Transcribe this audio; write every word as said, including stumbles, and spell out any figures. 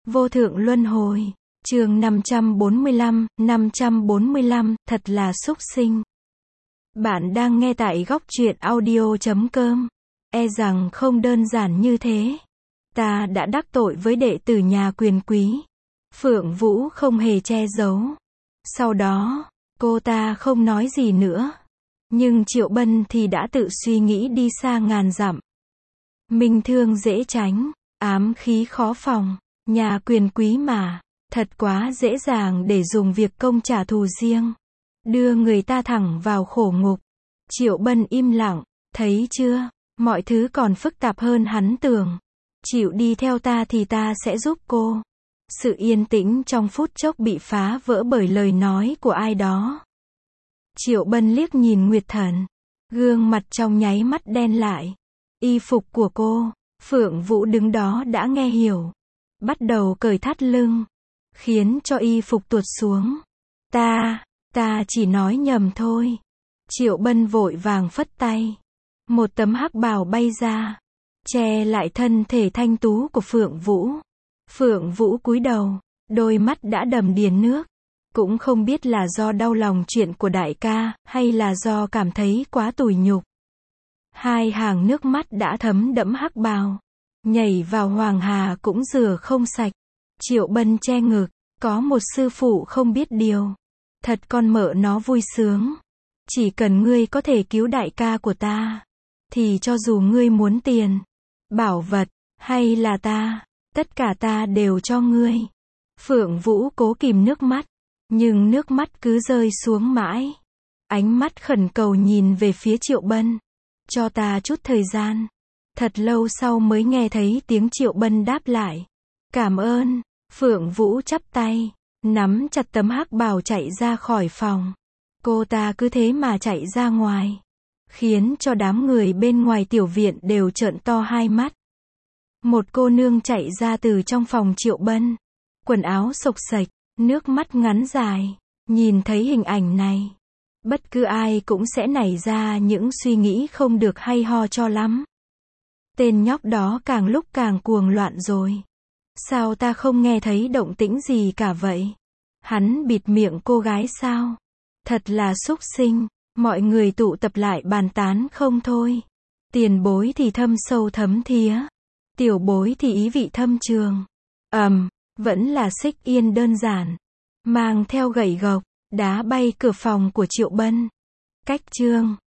Vô thượng luân hồi. Chương năm trăm bốn mươi lăm, năm trăm bốn mươi lăm, thật là súc sinh. Bạn đang nghe tại góc truyện audio chấm com. E rằng không đơn giản như thế. Ta đã đắc tội với đệ tử nhà quyền quý. Phượng Vũ không hề che giấu. Sau đó, cô ta không nói gì nữa. Nhưng Triệu Bân thì đã tự suy nghĩ đi xa ngàn dặm. Minh thương dễ tránh, ám khí khó phòng. Nhà quyền quý mà, thật quá dễ dàng để dùng việc công trả thù riêng. Đưa người ta thẳng vào khổ ngục. Triệu Bân im lặng, thấy chưa, mọi thứ còn phức tạp hơn hắn tưởng. Chịu đi theo ta thì ta sẽ giúp cô. Sự yên tĩnh trong phút chốc bị phá vỡ bởi lời nói của ai đó. Triệu Bân liếc nhìn Nguyệt Thần. Gương mặt trong nháy mắt đen lại. Y phục của cô, Phượng Vũ đứng đó đã nghe hiểu. Bắt đầu cởi thắt lưng. Khiến cho y phục tuột xuống. Ta, ta chỉ nói nhầm thôi. Triệu Bân vội vàng phất tay. Một tấm hắc bào bay ra. Che lại thân thể thanh tú của Phượng Vũ. Phượng Vũ cúi đầu. Đôi mắt đã đầm đìa nước. Cũng không biết là do đau lòng chuyện của đại ca, hay là do cảm thấy quá tủi nhục. Hai hàng nước mắt đã thấm đẫm hắc bào. Nhảy vào hoàng hà cũng rửa không sạch. Triệu Bân che ngực. Có một sư phụ không biết điều. Thật con mợ nó vui sướng. Chỉ cần ngươi có thể cứu đại ca của ta. Thì cho dù ngươi muốn tiền, bảo vật, hay là ta, tất cả ta đều cho ngươi. Phượng Vũ cố kìm nước mắt. Nhưng nước mắt cứ rơi xuống mãi. Ánh mắt khẩn cầu nhìn về phía Triệu Bân. Cho ta chút thời gian. Thật lâu sau mới nghe thấy tiếng Triệu Bân đáp lại. Cảm ơn. Phượng Vũ chắp tay. Nắm chặt tấm hắc bào chạy ra khỏi phòng. Cô ta cứ thế mà chạy ra ngoài. Khiến cho đám người bên ngoài tiểu viện đều trợn to hai mắt. Một cô nương chạy ra từ trong phòng Triệu Bân. Quần áo xộc xệch, nước mắt ngắn dài. Nhìn thấy hình ảnh này, bất cứ ai cũng sẽ nảy ra những suy nghĩ không được hay ho cho lắm. Tên nhóc đó càng lúc càng cuồng loạn rồi. Sao ta không nghe thấy động tĩnh gì cả vậy? Hắn bịt miệng cô gái sao? Thật là súc sinh. Mọi người tụ tập lại bàn tán không thôi. Tiền bối thì thâm sâu thấm thía. Tiểu bối thì ý vị thâm trường. Ầm, um, vẫn là Xích Yên đơn giản. Mang theo gậy gộc, đá bay cửa phòng của Triệu Bân. Cách chương